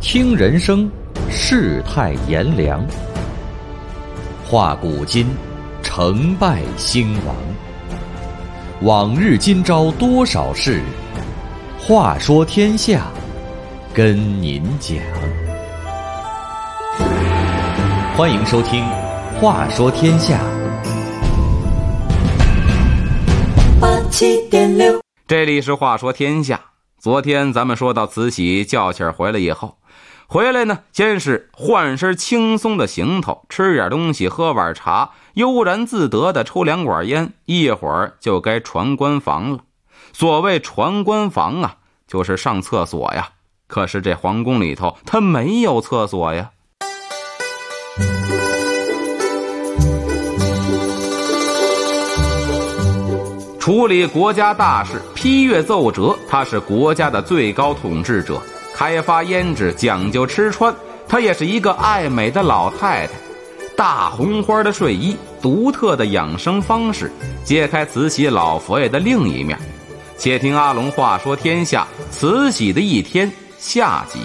听人生，世态炎凉，话古今，成败兴亡。往日今朝多少事，话说天下，跟您讲。欢迎收听《话说天下》。 87.6，这里是话说天下。昨天咱们说到慈禧叫气儿回来以后，回来呢，先是换身轻松的行头，吃点东西，喝碗茶，悠然自得的抽两管烟，一会儿就该传官房了。所谓传官房啊，就是上厕所呀。可是这皇宫里头它没有厕所呀。处理国家大事，批阅奏折，他是国家的最高统治者。开发胭脂，讲究吃穿，她也是一个爱美的老太太。大红花的睡衣，独特的养生方式，揭开慈禧老佛爷的另一面。且听阿龙话说天下，慈禧的一天下集。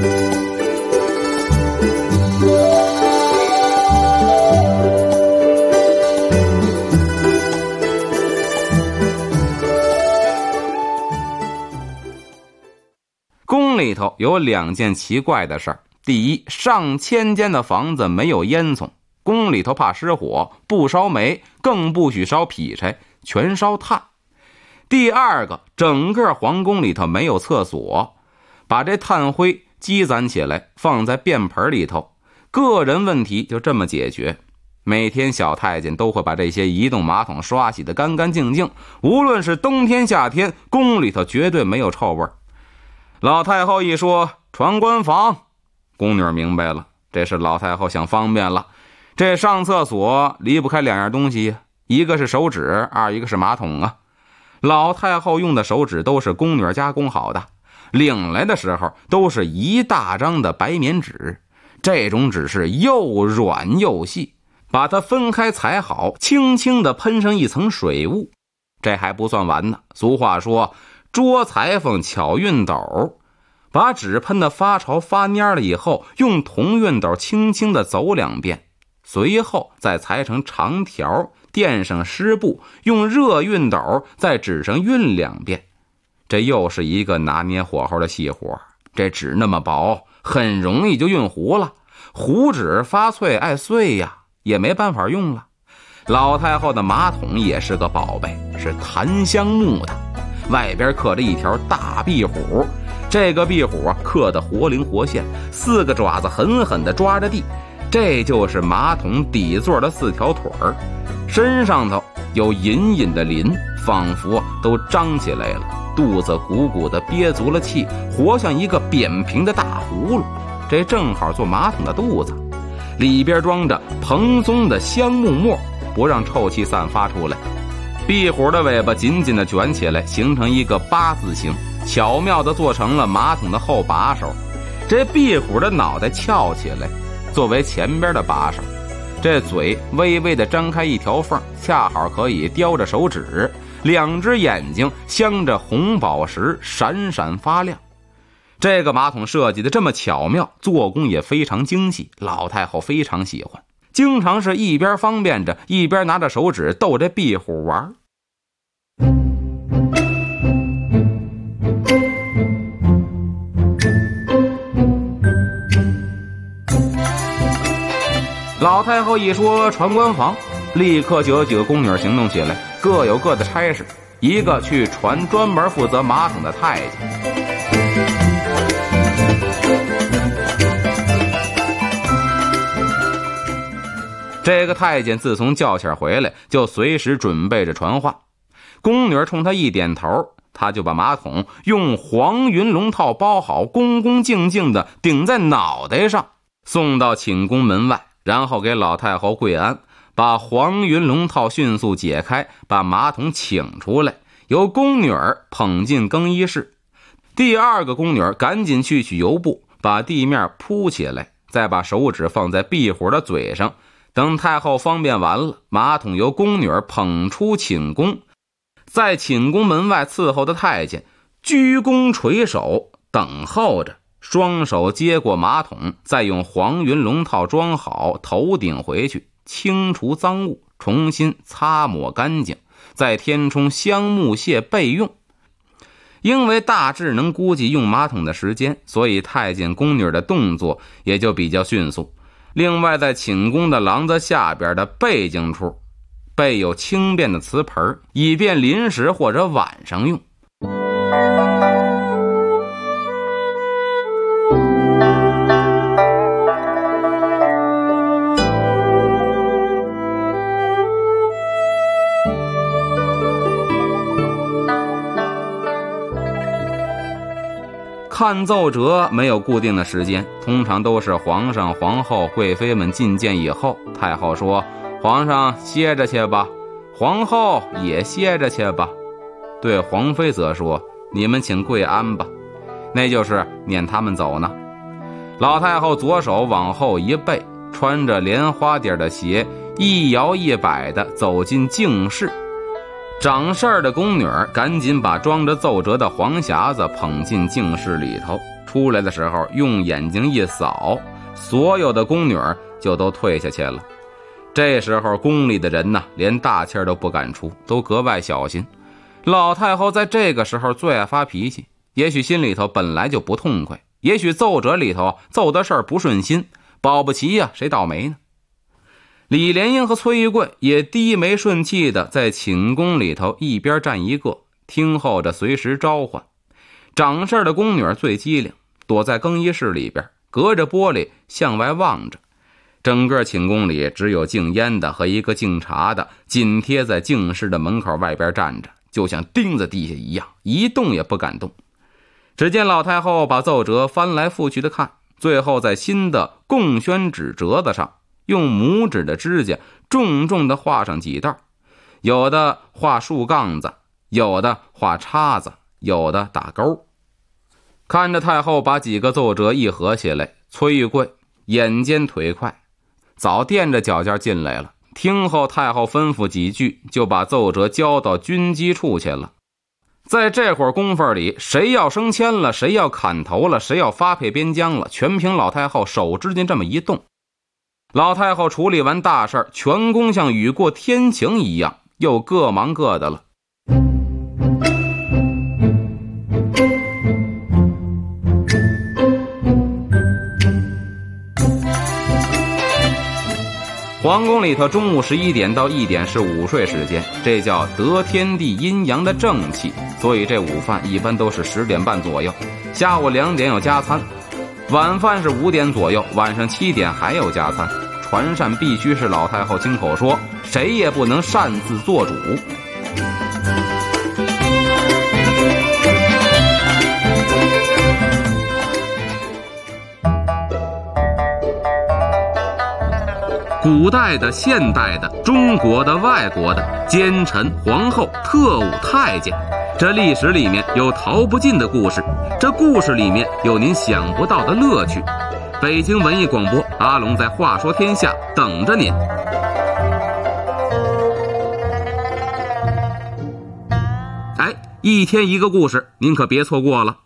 宫里头有两件奇怪的事儿。第一，上千间的房子没有烟囱，宫里头怕失火，不烧煤，更不许烧劈柴，全烧炭。第二个，整个皇宫里头没有厕所，把这炭灰积攒起来放在便盆里头，个人问题就这么解决。每天小太监都会把这些移动马桶刷洗得干干净净，无论是冬天夏天，宫里头绝对没有臭味。老太后一说传官房，宫女明白了，这是老太后想方便了。这上厕所离不开两样东西，一个是手纸，一个是马桶啊。老太后用的手纸都是宫女加工好的，领来的时候都是一大张的白棉纸，这种纸是又软又细，把它分开裁好，轻轻地喷上一层水雾。这还不算完呢，俗话说捉裁缝巧熨斗，把纸喷得发潮发蔫了以后，用铜熨斗轻轻地走两遍，随后再裁成长条，垫上湿布，用热熨斗在纸上熨两遍。这又是一个拿捏火候的细活，这纸那么薄，很容易就熨糊了，糊纸发脆爱碎呀，也没办法用了。老太后的马桶也是个宝贝，是檀香木的，外边刻着一条大壁虎，这个壁虎刻得活灵活现，四个爪子狠狠地抓着地，这就是马桶底座的四条腿儿，身上头有隐隐的鳞，仿佛都张起来了，肚子鼓鼓的憋足了气，活像一个扁平的大葫芦，这正好做马桶的肚子，里边装着蓬松的香木末，不让臭气散发出来。壁虎的尾巴紧紧地卷起来，形成一个八字形，巧妙地做成了马桶的后把手。这壁虎的脑袋翘起来，作为前边的把手，这嘴微微地张开一条缝，恰好可以叼着手指，两只眼睛镶着红宝石，闪闪发亮。这个马桶设计的这么巧妙，做工也非常精细，老太后非常喜欢，经常是一边方便着，一边拿着手指逗这壁虎玩。老太后一说传官房，立刻就有几个宫女行动起来，各有各的差事，一个去传专门负责马桶的太监。这个太监自从叫气儿回来，就随时准备着传话。宫女冲他一点头，他就把马桶用黄云龙套包好，恭恭敬敬地顶在脑袋上，送到寝宫门外，然后给老太后跪安，把黄云龙套迅速解开，把马桶请出来，由宫女捧进更衣室。第二个宫女赶紧去取油布，把地面铺起来，再把手指放在壁虎的嘴上。等太后方便完了，马桶由宫女捧出寝宫，在寝宫门外伺候的太监鞠躬垂首等候着， 双手接过马桶，再用黄云龙套装好，头顶回去，清除脏物，重新擦抹干净，再填充香木屑备用。因为大致能估计用马桶的时间，所以太监宫女的动作也就比较迅速。另外，在寝宫的廊子下边的背景处备有轻便的瓷盆，以便临时或者晚上用。看奏折没有固定的时间，通常都是皇上、皇后、贵妃们觐见以后，太后说：“皇上歇着去吧，皇后也歇着去吧。”对皇妃则说：“你们请跪安吧。”那就是撵他们走呢。老太后左手往后一背，穿着莲花底的鞋，一摇一摆地走进净室。掌事儿的宫女赶紧把装着奏折的黄匣子捧进净室里头，出来的时候用眼睛一扫，所有的宫女就都退下去了。这时候宫里的人呢，连大气都不敢出，都格外小心。老太后在这个时候最爱发脾气，也许心里头本来就不痛快，也许奏折里头奏的事儿不顺心，保不齐谁倒霉呢？李莲英和崔玉贵也低眉顺气的在寝宫里头一边站一个，听候着随时召唤。掌事的宫女最机灵，躲在更衣室里边，隔着玻璃向外望着。整个寝宫里只有敬烟的和一个敬茶的紧贴在净室的门口外边站着，就像钉在地下一样，一动也不敢动。只见老太后把奏折翻来覆去的看，最后在新的供宣纸折子上用拇指的指甲重重地画上几道，有的画竖杠子，有的画叉子，有的打勾。看着太后把几个奏折一合起来，崔玉贵眼尖腿快，早垫着脚尖进来了，听后太后吩咐几句，就把奏折交到军机处去了。在这会儿功夫里，谁要升迁了，谁要砍头了，谁要发配边疆了，全凭老太后手指甲这么一动。老太后处理完大事，全宫像雨过天晴一样，又各忙各的了。皇宫里头中午11点到1点是午睡时间，这叫得天地阴阳的正气，所以这午饭一般都是10点半左右，下午2点有加餐，晚饭是5点左右，晚上7点还有加餐。传膳必须是老太后亲口说，谁也不能擅自做主。古代的、现代的、中国的、外国的，奸臣、皇后、特务、太监，这历史里面有逃不尽的故事，这故事里面有您想不到的乐趣。北京文艺广播，阿龙在话说天下等着您。一天一个故事，您可别错过了。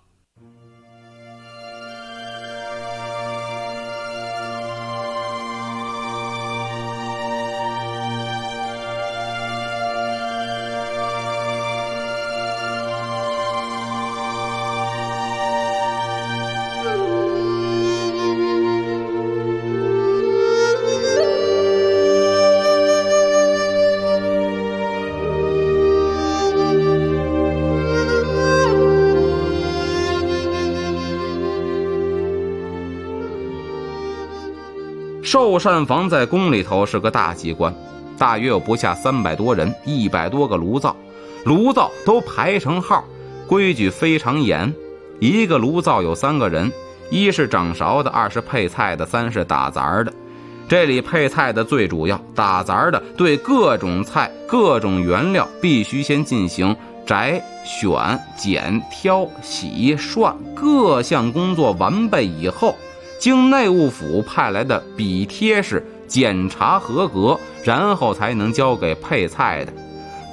寿膳房在宫里头是个大机关，大约有不下300多人，100多个炉灶，炉灶都排成号，规矩非常严。一个炉灶有3个人，一是掌勺的，二是配菜的，三是打杂的。这里配菜的最主要，打杂的对各种菜、各种原料必须先进行摘、选、剪、挑、洗、涮各项工作完备以后，经内务府派来的笔贴式检查合格，然后才能交给配菜的。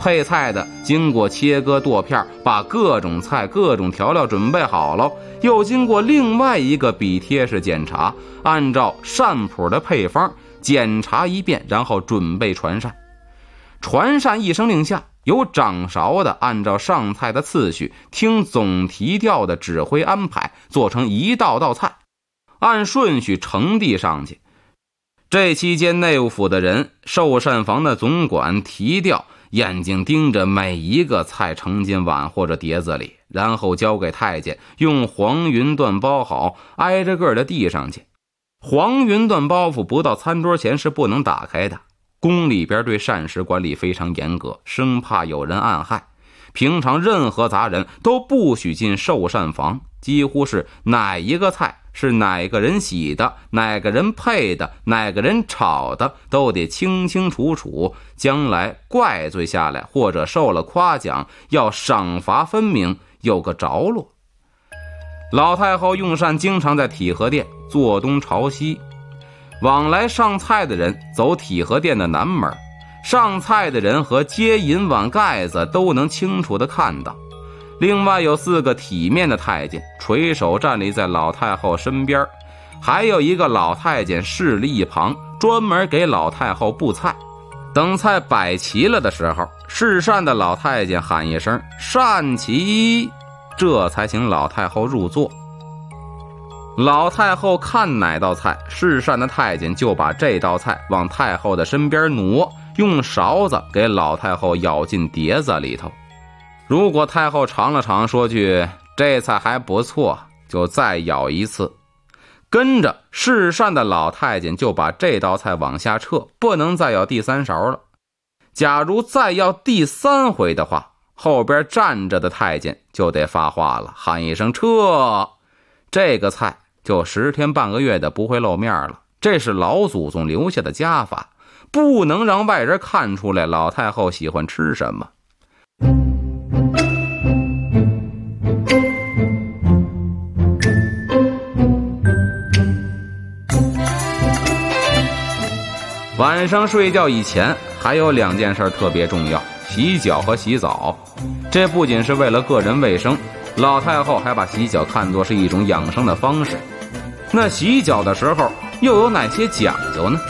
配菜的经过切割剁片，把各种菜各种调料准备好了，又经过另外一个笔贴式检查，按照膳谱的配方检查一遍，然后准备传膳。传膳一声令下，由掌勺的按照上菜的次序，听总提调的指挥安排，做成一道道菜，按顺序呈递上去。这期间内务府的人、寿膳房的总管、提调眼睛盯着每一个菜盛进碗或者碟子里，然后交给太监，用黄云缎包好，挨着个的递上去。黄云缎包袱不到餐桌前是不能打开的。宫里边对膳食管理非常严格，生怕有人暗害。平常任何杂人都不许进寿膳房，几乎是哪一个菜是哪个人洗的，哪个人配的，哪个人炒的，都得清清楚楚，将来怪罪下来或者受了夸奖，要赏罚分明，有个着落。老太后用膳经常在体和殿，坐东朝西，往来上菜的人走体和殿的南门，上菜的人和接银碗盖子都能清楚地看到。另外有4个体面的太监垂手站立在老太后身边，还有一个老太监侍立一旁，专门给老太后布菜。等菜摆齐了的时候，侍膳的老太监喊一声膳齐，这才请老太后入座。老太后看哪道菜，侍膳的太监就把这道菜往太后的身边挪，用勺子给老太后舀进碟子里头。如果太后尝了尝，说句这菜还不错，就再舀一次。跟着侍膳的老太监就把这道菜往下撤，不能再舀第3勺了。假如再要第3回的话，后边站着的太监就得发话了，喊一声撤，这个菜就10天半个月的不会露面了。这是老祖宗留下的家法，不能让外人看出来老太后喜欢吃什么。晚上睡觉以前还有2件事特别重要，洗脚和洗澡。这不仅是为了个人卫生，老太后还把洗脚看作是一种养生的方式。那洗脚的时候又有哪些讲究呢？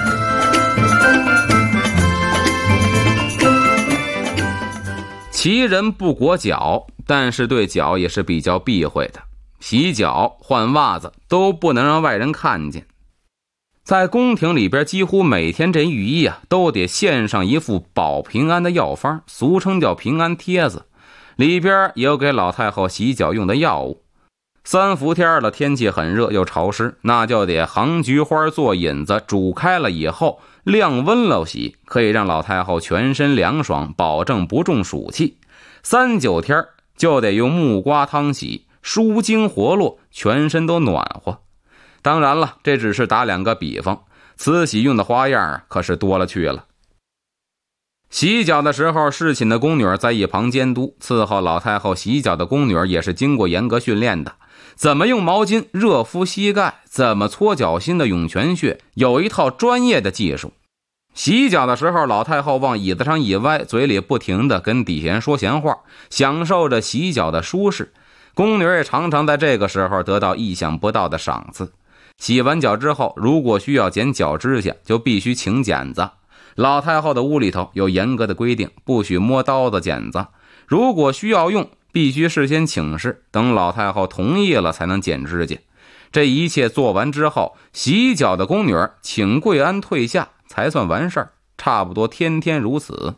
其人不裹脚，但是对脚也是比较避讳的。洗脚、换袜子都不能让外人看见。在宫廷里边，几乎每天这御医都得献上一副保平安的药方，俗称叫平安贴子，里边也有给老太后洗脚用的药物。3伏天了，天气很热又潮湿，那就得杭菊花做引子，煮开了以后晾温了洗，可以让老太后全身凉爽，保证不中暑气。3、9天就得用木瓜汤洗，舒筋活络，全身都暖和。当然了，这只是打2个比方，慈禧用的花样可是多了去了。洗脚的时候，侍寝的宫女在一旁监督，伺候老太后洗脚的宫女也是经过严格训练的，怎么用毛巾热敷膝盖，怎么搓脚心的涌泉穴，有一套专业的技术。洗脚的时候，老太后往椅子上一歪，嘴里不停地跟底下人说闲话，享受着洗脚的舒适。宫女也常常在这个时候得到意想不到的赏赐。洗完脚之后，如果需要剪脚指甲，就必须请剪子。老太后的屋里头有严格的规定，不许摸刀子剪子，如果需要用，必须事先请示，等老太后同意了才能剪指甲。这一切做完之后，洗脚的宫女请跪安退下才算完事儿，差不多天天如此。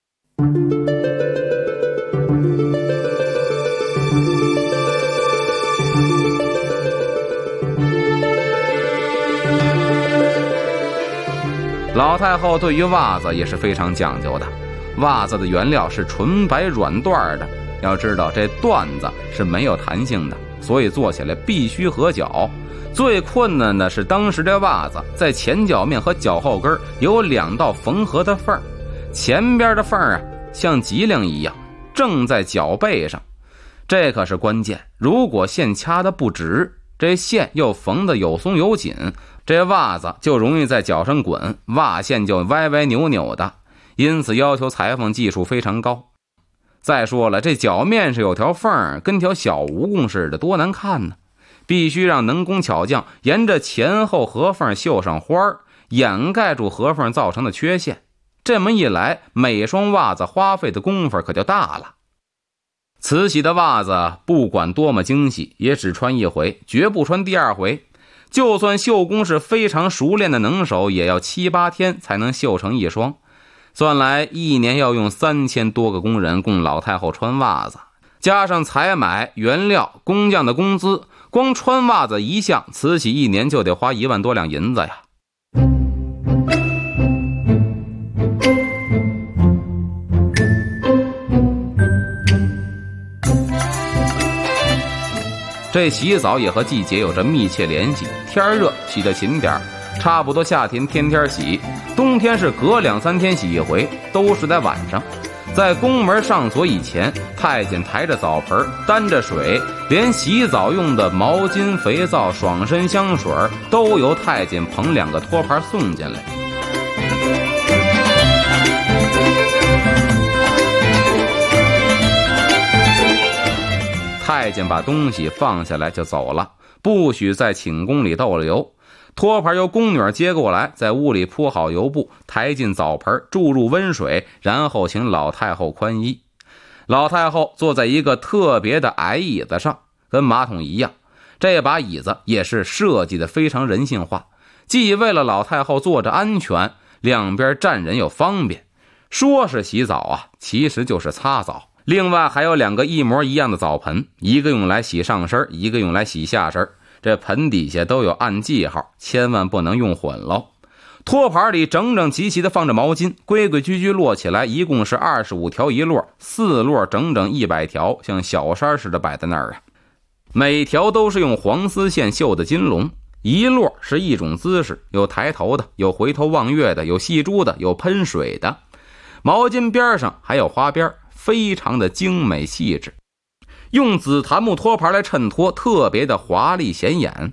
老太后对于袜子也是非常讲究的，袜子的原料是纯白软缎的，要知道这缎子是没有弹性的，所以做起来必须合脚。最困难的是当时这袜子在前脚面和脚后跟有2道缝合的缝，前边的缝像脊梁一样正在脚背上，这可是关键。如果线掐得不直，这线又缝得有松有紧，这袜子就容易在脚上滚，袜线就歪歪扭扭的。 因此要求裁缝技术非常高。再说了，这脚面上有条缝，跟条小蜈蚣似的，多难看呢！必须让能工巧匠沿着前后合缝绣上花儿，掩盖住合缝造成的缺陷。这么一来，每双袜子花费的功夫可就大了。慈禧的袜子不管多么精细，也只穿一回，绝不穿第二回。就算绣工是非常熟练的能手，也要7、8天才能绣成一双。算来一年要用3000多个工人供老太后穿袜子，加上采买、原料、工匠的工资，光穿袜子一项，慈禧一年就得花1万多两银子呀。这洗澡也和季节有着密切联系，天热洗得勤点，差不多夏天天天洗，冬天是隔2、3天洗一回，都是在晚上。在宫门上锁以前，太监抬着澡盆，担着水，连洗澡用的毛巾、肥皂、爽身香水都由太监捧2个托盘送进来。太监把东西放下来就走了，不许在寝宫里逗留。托盘由宫女接过来，在屋里铺好油布，抬进澡盆，注入温水，然后请老太后宽衣。老太后坐在一个特别的矮椅子上，跟马桶一样。这把椅子也是设计的非常人性化，既为了老太后坐着安全，两边站人又方便。说是洗澡啊，其实就是擦澡。另外还有2个一模一样的澡盆，一个用来洗上身，一个用来洗下身。这盆底下都有暗记号，千万不能用混喽。托盘里整整齐齐的放着毛巾，规规矩矩摞起来，一共是25条一摞，4摞整整100条，像小山似的摆在那儿啊。每条都是用黄丝线绣的金龙，一摞是一种姿势，有抬头的，有回头望月的，有戏珠的，有喷水的。毛巾边上还有花边，非常的精美细致，用紫檀木托盘来衬托，特别的华丽显眼。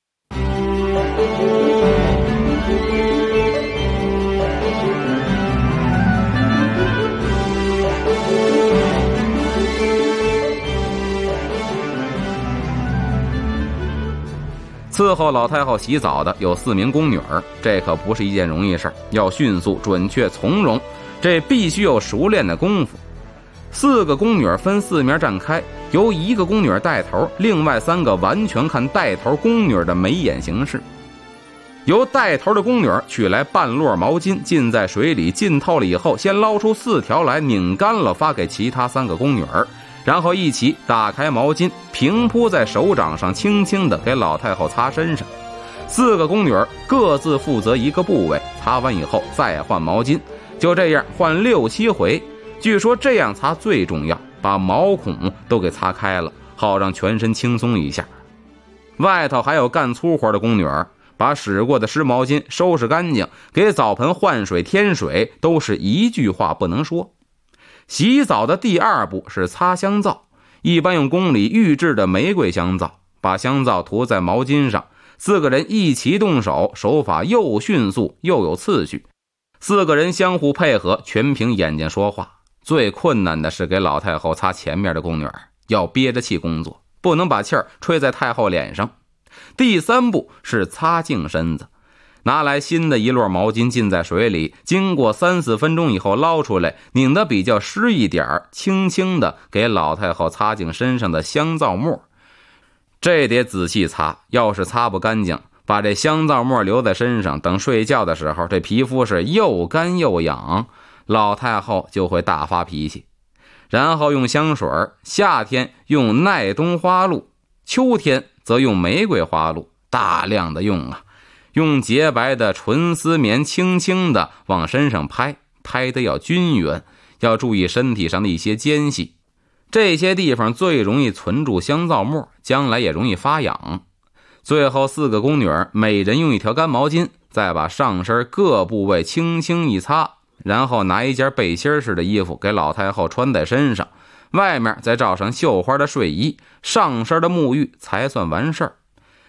伺候老太后洗澡的有4名宫女，这可不是一件容易事儿，要迅速、准确、从容，这必须有熟练的功夫。4个宫女分4面站开，由1个宫女带头，另外3个完全看带头宫女的眉眼行事。由带头的宫女取来半摞毛巾，浸在水里浸透了以后，先捞出4条来，拧干了发给其他3个宫女，然后一起打开毛巾，平铺在手掌上，轻轻地给老太后擦身上。4个宫女各自负责1个部位，擦完以后再换毛巾，就这样换6、7回。据说这样擦最重要，把毛孔都给擦开了，好让全身轻松一下。外头还有干粗活的宫女，把使过的湿毛巾收拾干净，给澡盆换水添水，都是一句话不能说。洗澡的第2步是擦香皂，一般用宫里预制的玫瑰香皂，把香皂涂在毛巾上，4个人一起动手，手法又迅速又有次序。4个人相互配合，全凭眼睛说话。最困难的是给老太后擦前面的宫女，要憋着气工作，不能把气儿吹在太后脸上。第3步是擦净身子，拿来新的1摞毛巾浸在水里，经过3、4分钟以后捞出来，拧得比较湿一点，轻轻的给老太后擦净身上的香皂沫。这得仔细擦，要是擦不干净，把这香皂沫留在身上，等睡觉的时候，这皮肤是又干又痒，老太后就会大发脾气。然后用香水，夏天用耐冬花露，秋天则用玫瑰花露，大量的用啊。用洁白的纯丝棉轻轻的往身上拍，拍得要均匀，要注意身体上的一些间隙，这些地方最容易存住香皂沫，将来也容易发痒。最后4个宫女每人用1条干毛巾，再把上身各部位轻轻一擦，然后拿一件背心似的衣服给老太后穿在身上，外面再罩上绣花的睡衣，上身的沐浴才算完事儿。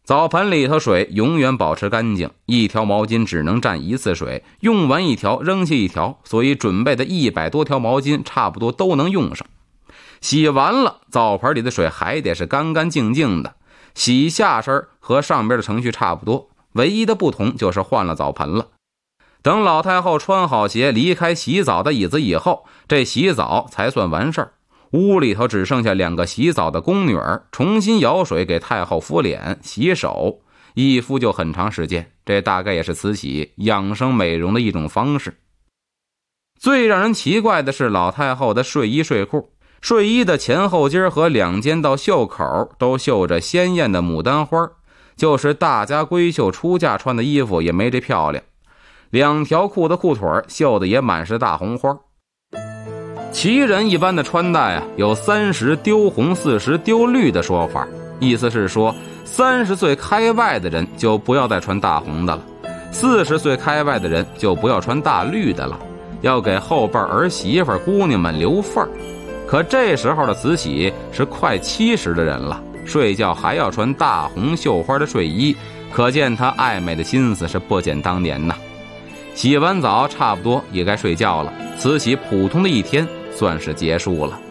澡盆里头水永远保持干净，一条毛巾只能占一次水，用完一条扔下一条，所以准备的100多条毛巾差不多都能用上。洗完了，澡盆里的水还得是干干净净的。洗下身和上边的程序差不多，唯一的不同就是换了澡盆了。等老太后穿好鞋离开洗澡的椅子以后，这洗澡才算完事儿。屋里头只剩下2个洗澡的宫女儿，重新舀水给太后敷脸洗手，一敷就很长时间，这大概也是慈禧养生美容的一种方式。最让人奇怪的是老太后的睡衣睡裤，睡衣的前后襟和2间到袖口都绣着鲜艳的牡丹花，就是大家闺秀出嫁穿的衣服也没这漂亮。2条裤的裤腿绣的也满是大红花。旗人一般的穿戴有30丢红40丢绿的说法，意思是说30岁开外的人就不要再穿大红的了，40岁开外的人就不要穿大绿的了，要给后辈儿媳妇姑娘们留份儿。可这时候的慈禧是快70的人了，睡觉还要穿大红绣花的睡衣，可见她爱美的心思是不减当年呐。洗完澡差不多也该睡觉了，慈禧普通的一天算是结束了。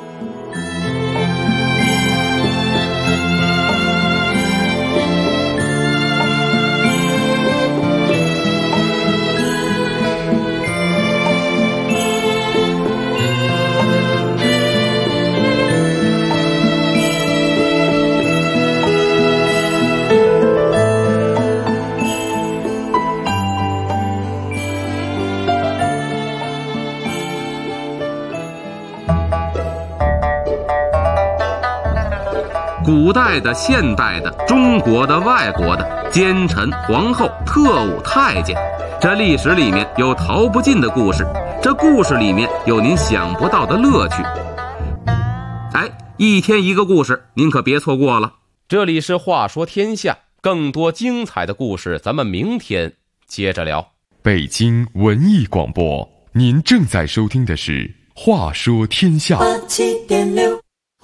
古代的、现代的、中国的、外国的，奸臣、皇后、特务、太监，这历史里面有逃不尽的故事，这故事里面有您想不到的乐趣。一天一个故事，您可别错过了。这里是话说天下，更多精彩的故事咱们明天接着聊。 北京文艺广播，您正在收听的是话说天下。 87.6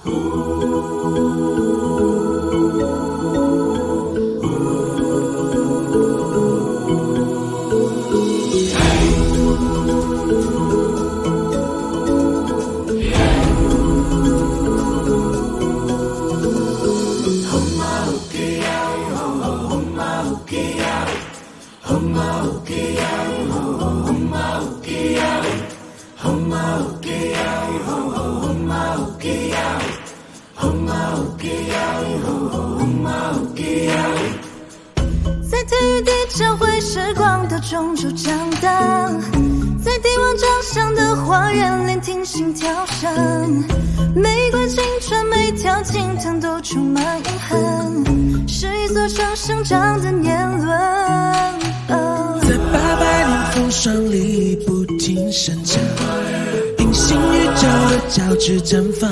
在体育地教会时光的中轴长大，在帝王掌上的花园聆听心跳声，每块青春每条青藤都充满遗憾，是一座城生长的年轮， 在800年风霜里不停生长，隐形宇宙的交织绽放，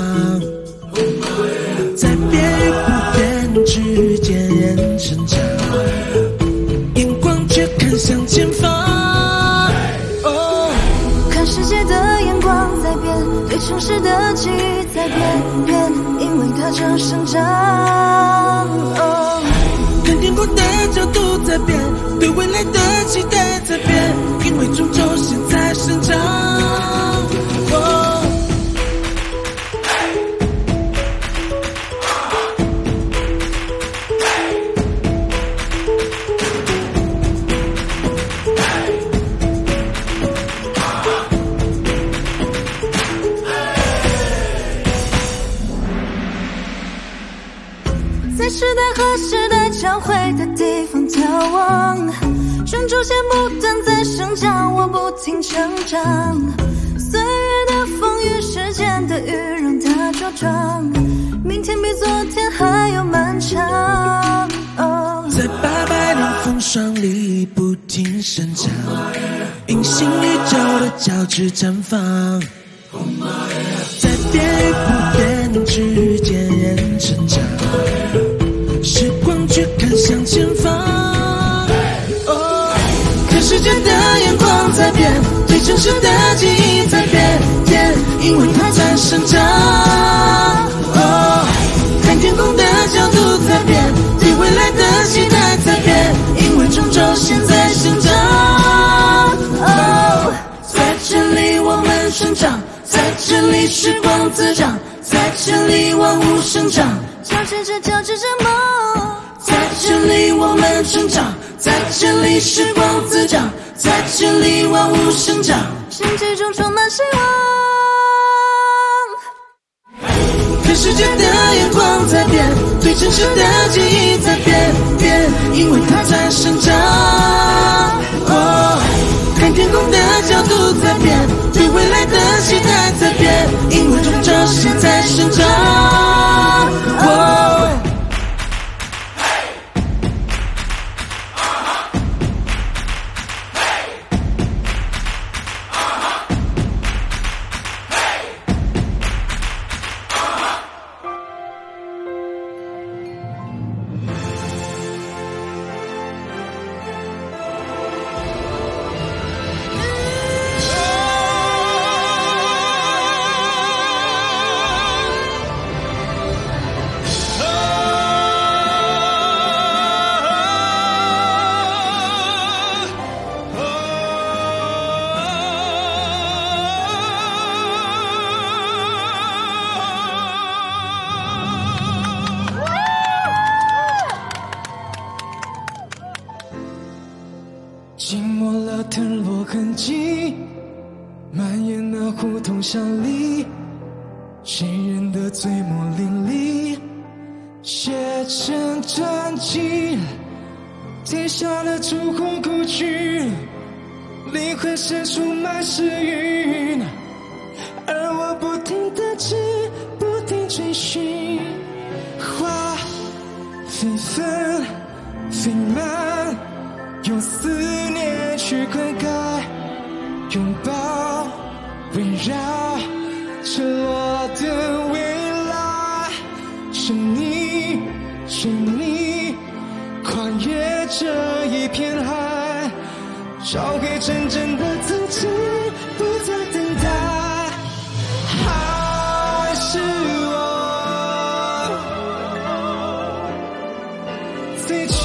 在变与不变之间人成长，眼光却看向前方。 看世界的眼光在变，对城市的记忆在变，因为它正生长。 看天空的角度在变，对未来的期待在变，因为终究现在生长。 在时代和时代交汇的地方眺望，种出些牡丹在生长，我不停成长。岁月的风雨，时间的雨，让它茁壮，明天比昨天还要漫长。 在800年风霜里不停生长，隐形宇宙的交织绽放，在变与不变之间人成长，时光却看向前方。看世界的眼光在变，对城市的记忆在变，因为它在生长。看天空的角度在变，对未来的这里时光滋长，在这里万物生长， 交织着梦， 在这里我们成长，在这里时光滋长，在这里万物生长， 身体中充满希望。 看世界的眼光在变，对城市的记忆在变，因为它在生长。看天空的角度在变，对未来的期待在变，因为种着现在生长。 寂寞了腾落痕迹，蔓延那胡同巷里，谁人的嘴墨淋漓，写成传奇。天下的烛火故去，灵魂深处满是云，而我不停地吃，不停追寻。花飞纷飞满，用思念去灌溉，拥抱围绕赤裸的未来，是你是你跨越这一片海，找回真正的自己，不再等待。还是我最初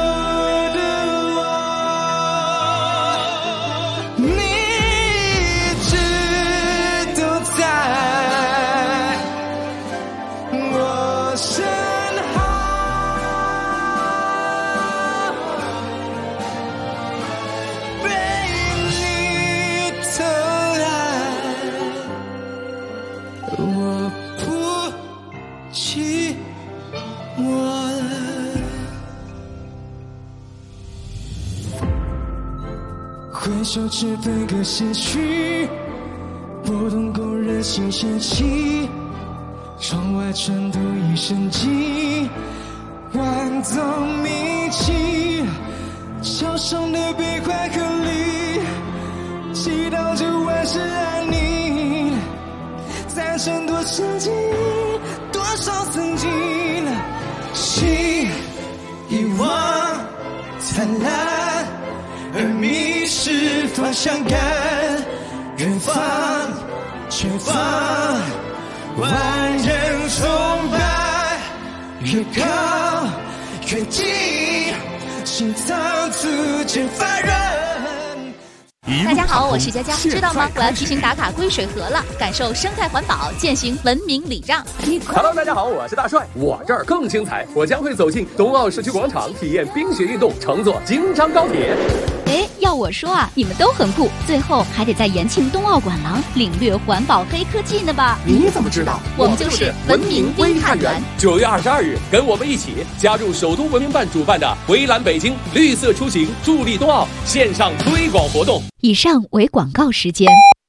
回首只分个先去，不懂工人心掀起，窗外传读一声寂，万种迷期，桥上的悲欢和离，祈祷着万事安宁，再争多少记忆，多少曾经，心遗忘灿烂，而迷失方向感，远方前方万人崇拜，越高越近，心脏逐渐发热。 大家好，我是佳佳，知道吗？我要提醒打卡归水河了，感受生态环保，践行文明礼让。 Hello， 大家好，我是大帅，我这儿更精彩，我将会走进冬奥社区广场，体验冰雪运动，乘坐京张高铁。 哎，要我说啊，你们都很酷，最后还得在延庆冬奥馆廊领略环保黑科技呢吧？ 你怎么知道？ 我们就是文明微探员。 9月22日，跟我们一起加入首都文明办主办的围栏北京绿色出行助力冬奥线上推广活动。 以上为广告时间。